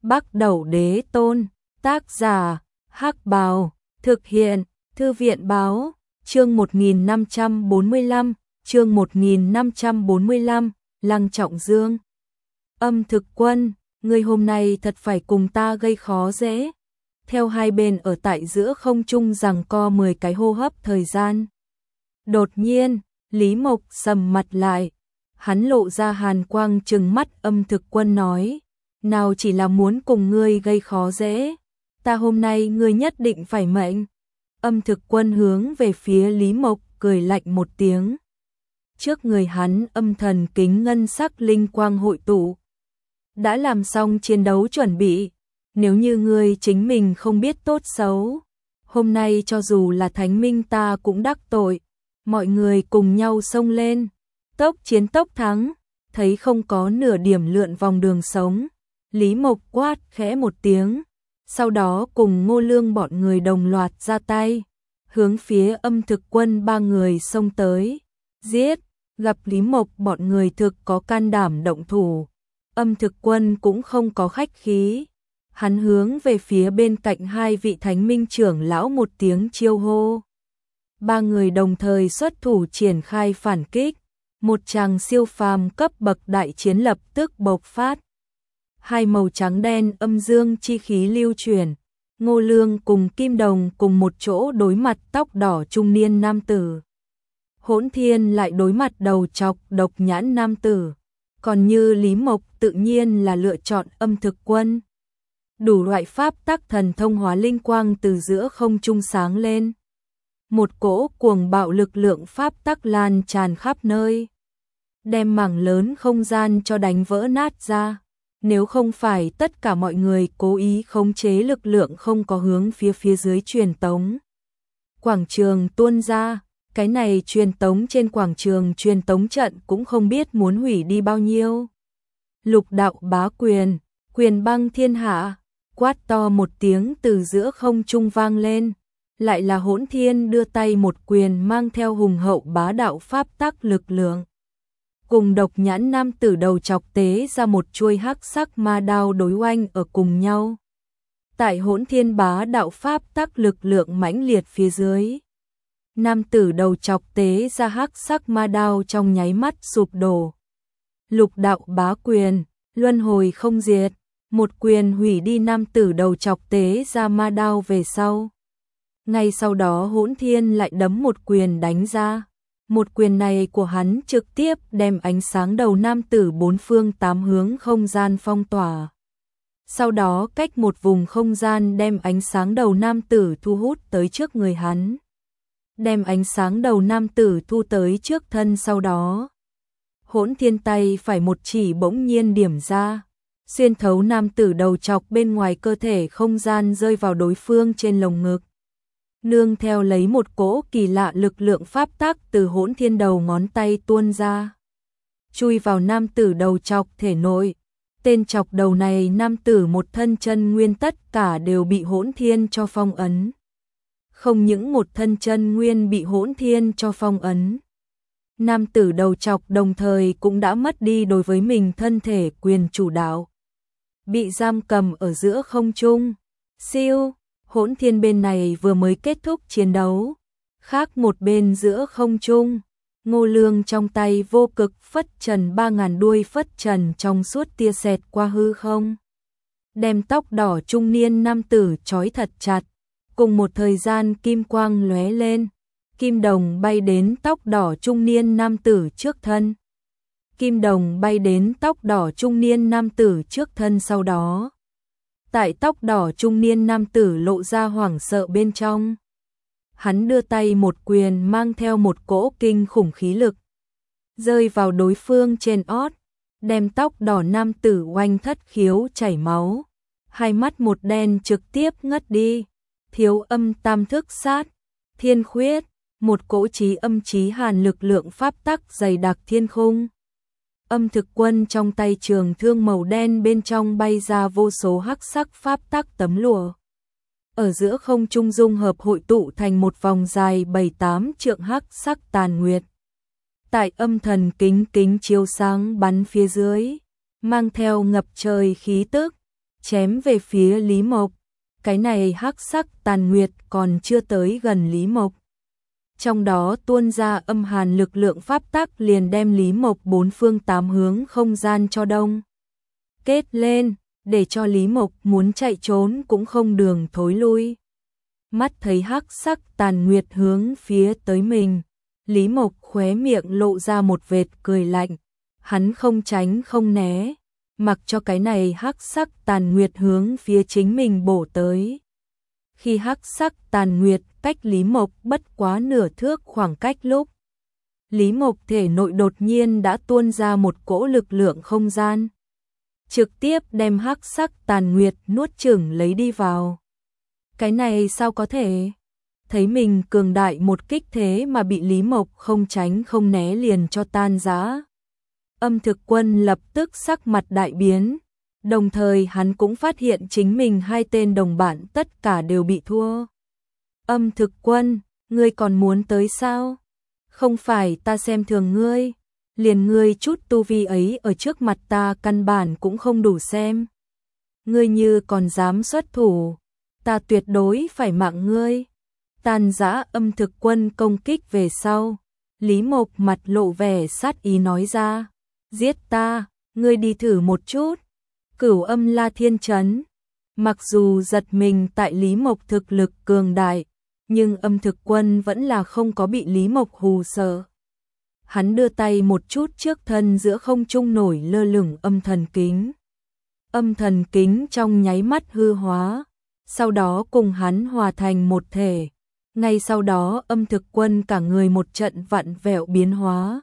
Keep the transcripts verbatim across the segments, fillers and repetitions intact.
Bắc Đẩu Đế Tôn, tác giả, Hắc Bào, thực hiện, Thư viện báo, chương một nghìn năm trăm bốn mươi lăm, chương một nghìn năm trăm bốn mươi lăm, Lăng Trọng Dương. Âm Thực Quân, ngươi hôm nay thật phải cùng ta gây khó dễ. Theo hai bên ở tại giữa không trung giằng co mười cái hô hấp thời gian. Đột nhiên, Lý Mộc sầm mặt lại, hắn lộ ra hàn quang trừng mắt. Âm Thực Quân nói, nào chỉ là muốn cùng ngươi gây khó dễ, ta hôm nay ngươi nhất định phải mệnh. Âm Thực Quân hướng về phía Lý Mộc cười lạnh một tiếng. Trước người hắn âm thần kính ngân sắc linh quang hội tụ, đã làm xong chiến đấu chuẩn bị. Nếu như ngươi chính mình không biết tốt xấu, hôm nay cho dù là thánh minh ta cũng đắc tội. Mọi người cùng nhau xông lên, tốc chiến tốc thắng, thấy không có nửa điểm lượn vòng đường sống. Lý Mộc quát khẽ một tiếng, sau đó cùng Ngô Lương bọn người đồng loạt ra tay, hướng phía Âm Thực Quân ba người xông tới, giết. Gặp Lý Mộc bọn người thực có can đảm động thủ, Âm Thực Quân cũng không có khách khí, hắn hướng về phía bên cạnh hai vị thánh minh trưởng lão một tiếng chiêu hô. Ba người đồng thời xuất thủ triển khai phản kích, một tràng siêu phàm cấp bậc đại chiến lập tức bộc phát. Hai màu trắng đen âm dương chi khí lưu chuyển, Ngô Lương cùng Kim Đồng cùng một chỗ đối mặt tóc đỏ trung niên nam tử. Hỗn Thiên lại đối mặt đầu trọc độc nhãn nam tử, còn như Lý Mộc tự nhiên là lựa chọn Âm Thực Quân. Đủ loại pháp tắc thần thông hóa linh quang từ giữa không trung sáng lên. Một cỗ cuồng bạo lực lượng pháp tắc lan tràn khắp nơi, đem mảng lớn không gian cho đánh vỡ nát ra. Nếu không phải tất cả mọi người cố ý khống chế lực lượng không có hướng phía phía dưới truyền tống quảng trường tuôn ra, cái này truyền tống trên quảng trường truyền tống trận cũng không biết muốn hủy đi bao nhiêu. Lục đạo bá quyền, quyền băng thiên hạ, quát to một tiếng từ giữa không trung vang lên, lại là Hỗn Thiên đưa tay một quyền mang theo hùng hậu bá đạo pháp tắc lực lượng. Cùng độc nhãn nam tử đầu chọc tế ra một chuôi hắc sắc ma đao đối oanh ở cùng nhau. Tại Hỗn Thiên bá đạo pháp tắc lực lượng mãnh liệt phía dưới, nam tử đầu chọc tế ra hắc sắc ma đao trong nháy mắt sụp đổ. Lục đạo bá quyền, luân hồi không diệt, một quyền hủy đi nam tử đầu chọc tế ra ma đao về sau. Ngay sau đó Hỗn Thiên lại đấm một quyền đánh ra. Một quyền này của hắn trực tiếp đem ánh sáng đầu nam tử bốn phương tám hướng không gian phong tỏa. Sau đó cách một vùng không gian đem ánh sáng đầu nam tử thu hút tới trước người hắn. Đem ánh sáng đầu nam tử thu tới trước thân, sau đó Hỗn Thiên tay phải một chỉ bỗng nhiên điểm ra, xuyên thấu nam tử đầu chọc bên ngoài cơ thể không gian rơi vào đối phương trên lồng ngực. Nương theo lấy một cỗ kỳ lạ lực lượng pháp tắc từ Hỗn Thiên đầu ngón tay tuôn ra, chui vào nam tử đầu chọc thể nội. Tên chọc đầu này nam tử một thân chân nguyên tất cả đều bị Hỗn Thiên cho phong ấn. Không những một thân chân nguyên bị Hỗn Thiên cho phong ấn, nam tử đầu chọc đồng thời cũng đã mất đi đối với mình thân thể quyền chủ đạo, bị giam cầm ở giữa không trung. Siêu, Hỗn Thiên bên này vừa mới kết thúc chiến đấu, khác một bên giữa không trung, Ngô Lương trong tay vô cực phất trần ba ngàn đuôi phất trần trong suốt tia xẹt qua hư không, đem tóc đỏ trung niên nam tử trói thật chặt. Cùng một thời gian kim quang lóe lên, kim đồng bay đến tóc đỏ trung niên nam tử trước thân. Kim đồng bay đến tóc đỏ trung niên nam tử trước thân, sau đó tại tóc đỏ trung niên nam tử lộ ra hoảng sợ bên trong, hắn đưa tay một quyền mang theo một cỗ kinh khủng khí lực, rơi vào đối phương trên ót, đem tóc đỏ nam tử oanh thất khiếu chảy máu, hai mắt một đen trực tiếp ngất đi. Thiếu âm tam thức sát, thiên khuyết, một cỗ chí âm chí hàn lực lượng pháp tắc dày đặc thiên khung. Âm Thực Quân trong tay trường thương màu đen bên trong bay ra vô số hắc sắc pháp tắc tấm lụa. Ở giữa không trung dung hợp hội tụ thành một vòng dài bảy tám trượng hắc sắc tàn nguyệt. Tại âm thần kính kính chiếu sáng bắn phía dưới, mang theo ngập trời khí tức, chém về phía Lý Mộc. Cái này hắc sắc tàn nguyệt còn chưa tới gần Lý Mộc. Trong đó tuôn ra âm hàn lực lượng pháp tắc liền đem Lý Mộc bốn phương tám hướng không gian cho đông kết lên, để cho Lý Mộc muốn chạy trốn cũng không đường thối lui. Mắt thấy hắc sắc tàn nguyệt hướng phía tới mình, Lý Mộc khóe miệng lộ ra một vệt cười lạnh, hắn không tránh không né, mặc cho cái này hắc sắc tàn nguyệt hướng phía chính mình bổ tới. Khi hắc sắc tàn nguyệt cách Lý Mộc bất quá nửa thước khoảng cách lúc, Lý Mộc thể nội đột nhiên đã tuôn ra một cỗ lực lượng không gian, trực tiếp đem hắc sắc tàn nguyệt nuốt chửng lấy đi vào. Cái này sao có thể? Thấy mình cường đại một kích thế mà bị Lý Mộc không tránh không né liền cho tan rã. Âm Thực Quân lập tức sắc mặt đại biến, đồng thời hắn cũng phát hiện chính mình hai tên đồng bạn tất cả đều bị thua. Âm Thực Quân, ngươi còn muốn tới sao? Không phải ta xem thường ngươi, liền ngươi chút tu vi ấy ở trước mặt ta căn bản cũng không đủ xem. Ngươi như còn dám xuất thủ, ta tuyệt đối phải mạng ngươi. Tàn giã Âm Thực Quân công kích về sau, Lý Mộc mặt lộ vẻ sát ý nói ra, giết ta, ngươi đi thử một chút. Cửu Âm La Thiên Chấn, mặc dù giật mình tại Lý Mộc thực lực cường đại, nhưng Âm Thực Quân vẫn là không có bị Lý Mộc hù sợ. Hắn đưa tay một chút trước thân giữa không trung nổi lơ lửng âm thần kính. Âm thần kính trong nháy mắt hư hóa, sau đó cùng hắn hòa thành một thể. Ngay sau đó Âm Thực Quân cả người một trận vặn vẹo biến hóa.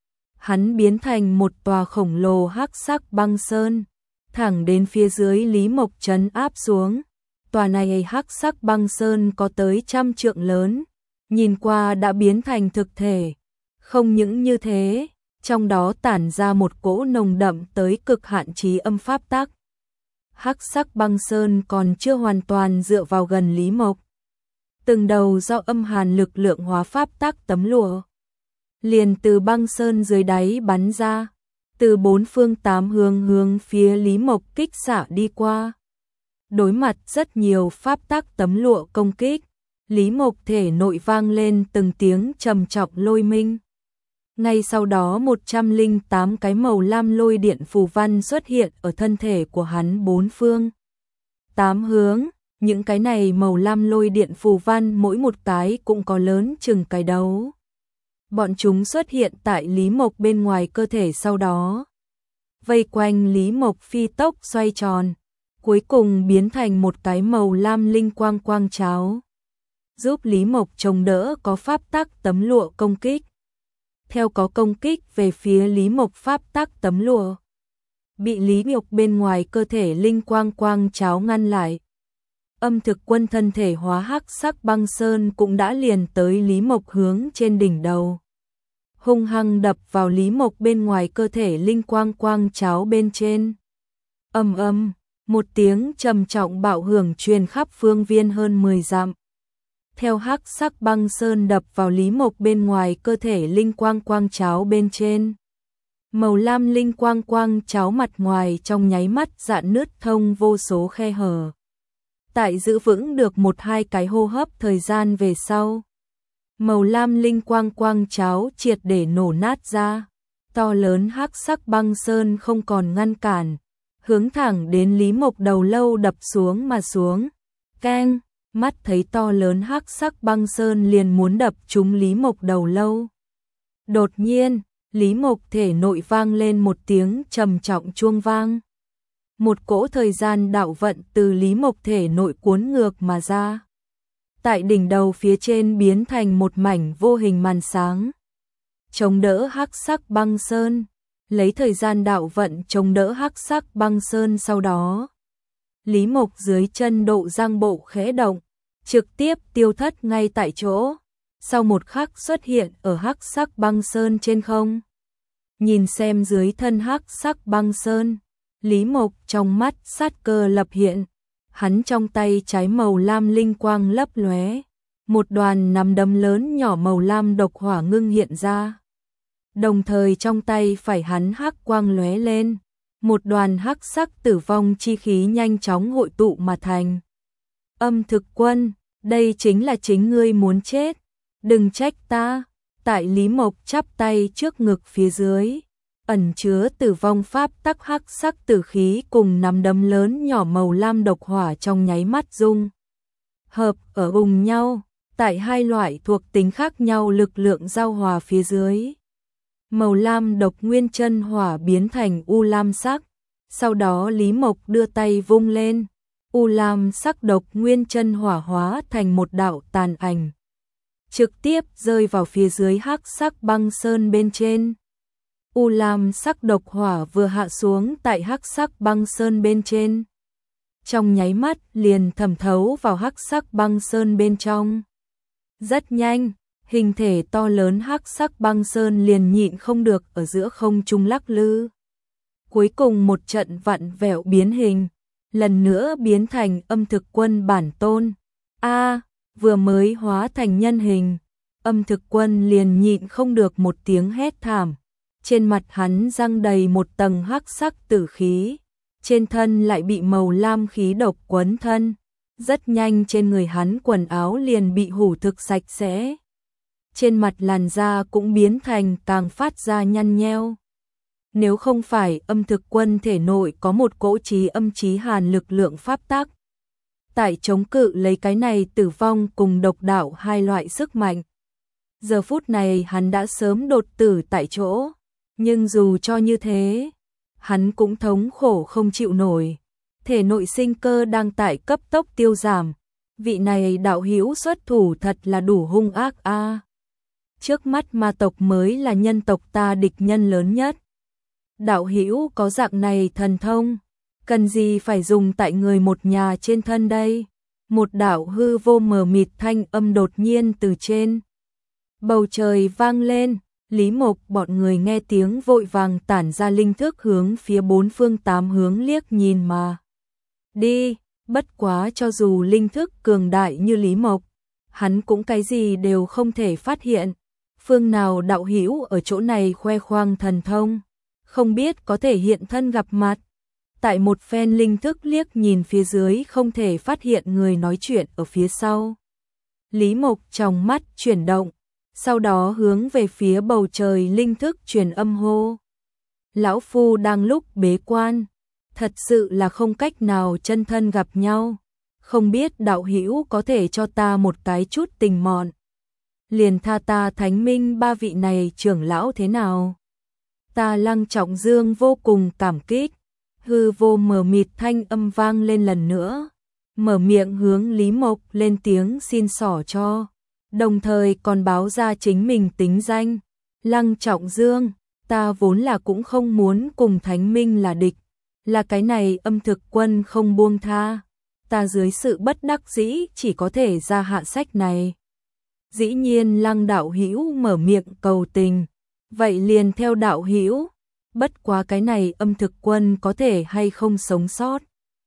Hắn biến thành một tòa khổng lồ hắc sắc băng sơn, thẳng đến phía dưới Lý Mộc trấn áp xuống. Tòa này hắc sắc băng sơn có tới trăm trượng lớn, nhìn qua đã biến thành thực thể. Không những như thế, trong đó tản ra một cỗ nồng đậm tới cực hạn chí âm pháp tắc. Hắc sắc băng sơn còn chưa hoàn toàn dựa vào gần Lý Mộc. Từng đầu do âm hàn lực lượng hóa pháp tắc tấm lụa liền từ băng sơn dưới đáy bắn ra, từ bốn phương tám hướng hướng phía Lý Mộc kích xạ đi qua. Đối mặt rất nhiều pháp tắc tấm lụa công kích, Lý Mộc thể nội vang lên từng tiếng trầm trọng lôi minh. Ngay sau đó một trăm lẻ tám cái màu lam lôi điện phù văn xuất hiện ở thân thể của hắn bốn phương tám hướng. Những cái này màu lam lôi điện phù văn mỗi một cái cũng có lớn chừng cái đấu. Bọn chúng xuất hiện tại Lý Mộc bên ngoài cơ thể, sau đó vây quanh Lý Mộc phi tốc xoay tròn, cuối cùng biến thành một cái màu lam linh quang quang cháo, giúp Lý Mộc chống đỡ có pháp tắc tấm lụa công kích. Theo có công kích về phía Lý Mộc pháp tắc tấm lụa, bị Lý Mộc bên ngoài cơ thể linh quang quang cháo ngăn lại. Âm Thực Quân thân thể hóa hắc sắc băng sơn cũng đã liền tới Lý Mộc hướng trên đỉnh đầu, hung hăng đập vào Lý Mộc bên ngoài cơ thể linh quang quang cháo bên trên. Ầm ầm, một tiếng trầm trọng bạo hưởng truyền khắp phương viên hơn mười dặm. Theo hắc sắc băng sơn đập vào Lý Mộc bên ngoài cơ thể linh quang quang cháo bên trên, màu lam linh quang quang cháo mặt ngoài trong nháy mắt rạn nứt thông vô số khe hở. Tại giữ vững được một hai cái hô hấp thời gian về sau, màu lam linh quang quang cháo triệt để nổ nát ra. To lớn hắc sắc băng sơn không còn ngăn cản, hướng thẳng đến Lý Mộc đầu lâu đập xuống mà xuống. Keng, mắt thấy to lớn hắc sắc băng sơn liền muốn đập trúng Lý Mộc đầu lâu. Đột nhiên, Lý Mộc thể nội vang lên một tiếng trầm trọng chuông vang. Một cỗ thời gian đạo vận từ Lý Mộc thể nội cuốn ngược mà ra. Tại đỉnh đầu phía trên biến thành một mảnh vô hình màn sáng, chống đỡ hắc sắc băng sơn, lấy thời gian đạo vận chống đỡ hắc sắc băng sơn. Sau đó, Lý Mộc dưới chân độ giang bộ khẽ động, trực tiếp tiêu thất ngay tại chỗ, sau một khắc xuất hiện ở hắc sắc băng sơn trên không. Nhìn xem dưới thân hắc sắc băng sơn, Lý Mộc trong mắt sát cơ lập hiện, hắn trong tay trái màu lam linh quang lấp lóe, một đoàn nắm đấm lớn nhỏ màu lam độc hỏa ngưng hiện ra. Đồng thời trong tay phải hắn hắc quang lóe lên, một đoàn hắc sắc tử vong chi khí nhanh chóng hội tụ mà thành. Âm thực quân, đây chính là chính ngươi muốn chết, đừng trách ta. Tại Lý Mộc chắp tay trước ngực phía dưới, ẩn chứa tử vong pháp tắc hắc sắc tử khí cùng nắm đấm lớn nhỏ màu lam độc hỏa trong nháy mắt dung hợp ở cùng nhau, tại hai loại thuộc tính khác nhau lực lượng giao hòa phía dưới. Màu lam độc nguyên chân hỏa biến thành u lam sắc, sau đó Lý Mộc đưa tay vung lên, u lam sắc độc nguyên chân hỏa hóa thành một đạo tàn ảnh, trực tiếp rơi vào phía dưới hắc sắc băng sơn bên trên. U lam sắc độc hỏa vừa hạ xuống tại hắc sắc băng sơn bên trên, trong nháy mắt liền thẩm thấu vào hắc sắc băng sơn bên trong. Rất nhanh, hình thể to lớn hắc sắc băng sơn liền nhịn không được ở giữa không trung lắc lư. Cuối cùng một trận vặn vẹo biến hình, lần nữa biến thành âm thực quân bản tôn. A, vừa mới hóa thành nhân hình, âm thực quân liền nhịn không được một tiếng hét thảm. Trên mặt hắn răng đầy một tầng hắc sắc tử khí, trên thân lại bị màu lam khí độc quấn thân. Rất nhanh trên người hắn quần áo liền bị hủ thực sạch sẽ. Trên mặt làn da cũng biến thành càng phát ra nhăn nheo. Nếu không phải âm thực quân thể nội có một cỗ trí âm trí hàn lực lượng pháp tắc, tại chống cự lấy cái này tử vong cùng độc đạo hai loại sức mạnh, giờ phút này hắn đã sớm đột tử tại chỗ. Nhưng dù cho như thế, hắn cũng thống khổ không chịu nổi. Thể nội sinh cơ đang tại cấp tốc tiêu giảm. Vị này đạo hữu xuất thủ thật là đủ hung ác a. À. Trước mắt ma tộc mới là nhân tộc ta địch nhân lớn nhất. Đạo hữu có dạng này thần thông, cần gì phải dùng tại người một nhà trên thân đây? Một đạo hư vô mờ mịt thanh âm đột nhiên từ trên bầu trời vang lên. Lý Mộc bọn người nghe tiếng vội vàng tản ra linh thức hướng phía bốn phương tám hướng liếc nhìn mà đi. Bất quá cho dù linh thức cường đại như Lý Mộc, hắn cũng cái gì đều không thể phát hiện. Phương nào đạo hữu ở chỗ này khoe khoang thần thông, không biết có thể hiện thân gặp mặt. Tại một phen linh thức liếc nhìn phía dưới không thể phát hiện người nói chuyện ở phía sau. Lý Mộc trong mắt chuyển động, sau đó hướng về phía bầu trời linh thức truyền âm hô. Lão phu đang lúc bế quan, thật sự là không cách nào chân thân gặp nhau, không biết đạo hữu có thể cho ta một cái chút tình mọn, liền tha ta Thánh Minh ba vị này trưởng lão thế nào? Ta Lăng Trọng Dương vô cùng cảm kích. Hư vô mờ mịt thanh âm vang lên lần nữa, mở miệng hướng Lý Mộc lên tiếng xin xỏ cho, đồng thời còn báo ra chính mình tính danh. Lăng Trọng Dương, ta vốn là cũng không muốn cùng Thánh Minh là địch, là cái này âm thực quân không buông tha, ta dưới sự bất đắc dĩ chỉ có thể ra hạ sách này. Dĩ nhiên Lăng đạo hữu mở miệng cầu tình, vậy liền theo đạo hữu. Bất quá cái này âm thực quân có thể hay không sống sót,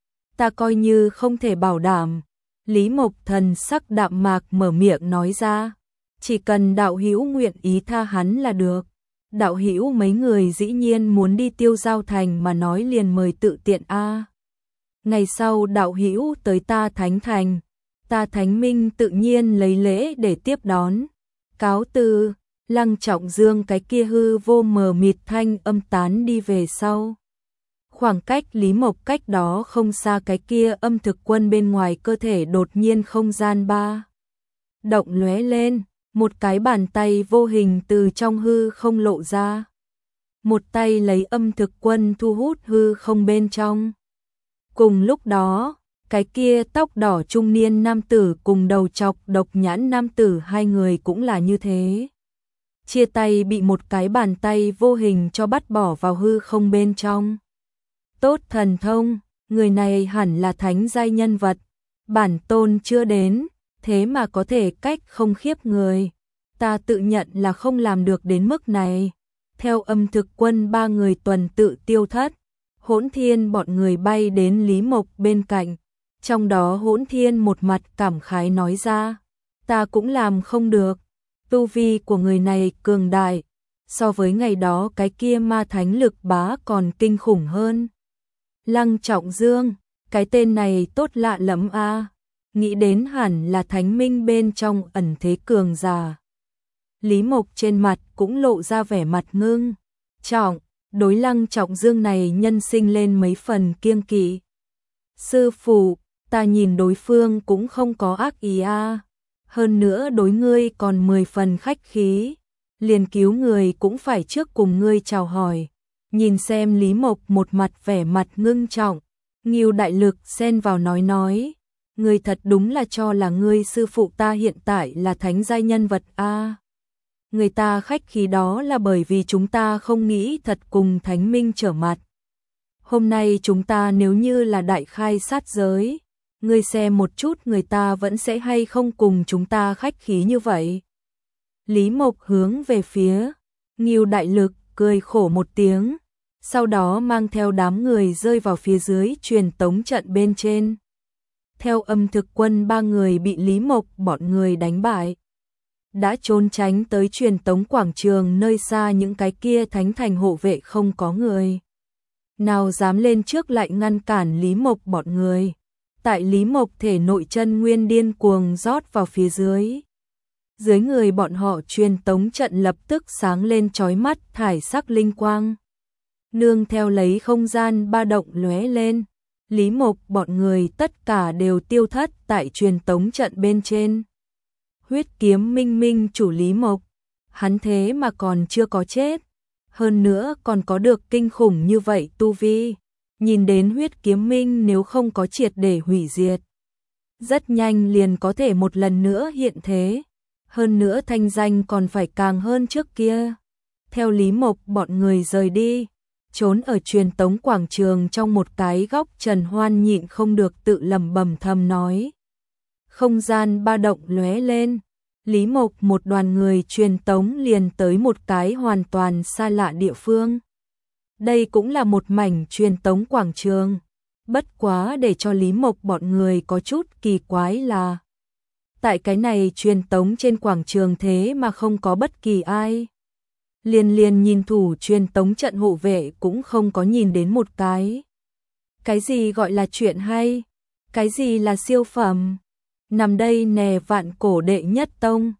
ta coi như không thể bảo đảm. Lý Mộc thần sắc đạm mạc mở miệng nói ra, chỉ cần đạo hữu nguyện ý tha hắn là được. Đạo hữu mấy người dĩ nhiên muốn đi Tiêu Giao Thành mà nói liền mời tự tiện a. À. Ngày sau đạo hữu tới ta Thánh Thành, ta Thánh Minh tự nhiên lấy lễ để tiếp đón. Cáo từ. Lăng Trọng Dương cái kia hư vô mờ mịt thanh âm tán đi về sau. Khoảng cách Lý Mộc cách đó không xa cái kia âm thực quân bên ngoài cơ thể đột nhiên không gian ba động lóe lên, một cái bàn tay vô hình từ trong hư không lộ ra. Một tay lấy âm thực quân thu hút hư không bên trong. Cùng lúc đó, cái kia tóc đỏ trung niên nam tử cùng đầu chọc độc nhãn nam tử hai người cũng là như thế. Chia tay bị một cái bàn tay vô hình cho bắt bỏ vào hư không bên trong. Tốt thần thông, người này hẳn là thánh giai nhân vật, bản tôn chưa đến, thế mà có thể cách không khiếp người. Ta tự nhận là không làm được đến mức này. Theo âm thực quân ba người tuần tự tiêu thất, Hỗn Thiên bọn người bay đến Lý Mộc bên cạnh. Trong đó Hỗn Thiên một mặt cảm khái nói ra, ta cũng làm không được. Tu vi của người này cường đại, so với ngày đó cái kia ma thánh lực bá còn kinh khủng hơn. Lăng Trọng Dương, cái tên này tốt lạ lắm a. Nghĩ đến hẳn là thánh minh bên trong ẩn thế cường giả. Lý Mộc trên mặt cũng lộ ra vẻ mặt ngưng trọng, đối Lăng Trọng Dương này nhân sinh lên mấy phần kiêng kỵ. Sư phụ, ta nhìn đối phương cũng không có ác ý a, hơn nữa đối ngươi còn mười phần khách khí, liền cứu người cũng phải trước cùng ngươi chào hỏi. Nhìn xem Lý Mộc một mặt vẻ mặt ngưng trọng, Ngưu Đại Lực xen vào nói nói, ngươi thật đúng là cho là ngươi sư phụ ta hiện tại là thánh giai nhân vật a. Người ta khách khí đó là bởi vì chúng ta không nghĩ thật cùng thánh minh trở mặt. Hôm nay chúng ta nếu như là đại khai sát giới, ngươi xem một chút người ta vẫn sẽ hay không cùng chúng ta khách khí như vậy. Lý Mộc hướng về phía Ngưu Đại Lực cười khổ một tiếng, sau đó mang theo đám người rơi vào phía dưới truyền tống trận bên trên. Theo âm thực quân ba người bị Lý Mộc bọn người đánh bại, đã trốn tránh tới truyền tống quảng trường nơi xa những cái kia thánh thành hộ vệ không có người nào dám lên trước lại ngăn cản Lý Mộc bọn người. Tại Lý Mộc thể nội chân nguyên điên cuồng rót vào phía dưới. Dưới người bọn họ truyền tống trận lập tức sáng lên chói mắt thải sắc linh quang. Nương theo lấy không gian ba động lóe lên, Lý Mộc bọn người tất cả đều tiêu thất tại truyền tống trận bên trên. Huyết kiếm minh minh chủ Lý Mộc, hắn thế mà còn chưa có chết, hơn nữa còn có được kinh khủng như vậy tu vi. Nhìn đến huyết kiếm minh nếu không có triệt để hủy diệt, rất nhanh liền có thể một lần nữa hiện thế, hơn nữa thanh danh còn phải càng hơn trước kia. Theo Lý Mộc bọn người rời đi, trốn ở truyền tống quảng trường trong một cái góc, Trần Hoan nhịn không được tự lẩm bẩm thầm nói. Không gian ba động lóe lên, Lý Mộc một đoàn người truyền tống liền tới một cái hoàn toàn xa lạ địa phương. Đây cũng là một mảnh truyền tống quảng trường. Bất quá để cho Lý Mộc bọn người có chút kỳ quái là tại cái này truyền tống trên quảng trường thế mà không có bất kỳ ai. Liền liền nhìn thủ truyền tống trận hộ vệ cũng không có nhìn đến một cái. Cái gì gọi là chuyện hay? Cái gì là siêu phẩm? Nằm đây nè, vạn cổ đệ nhất tông,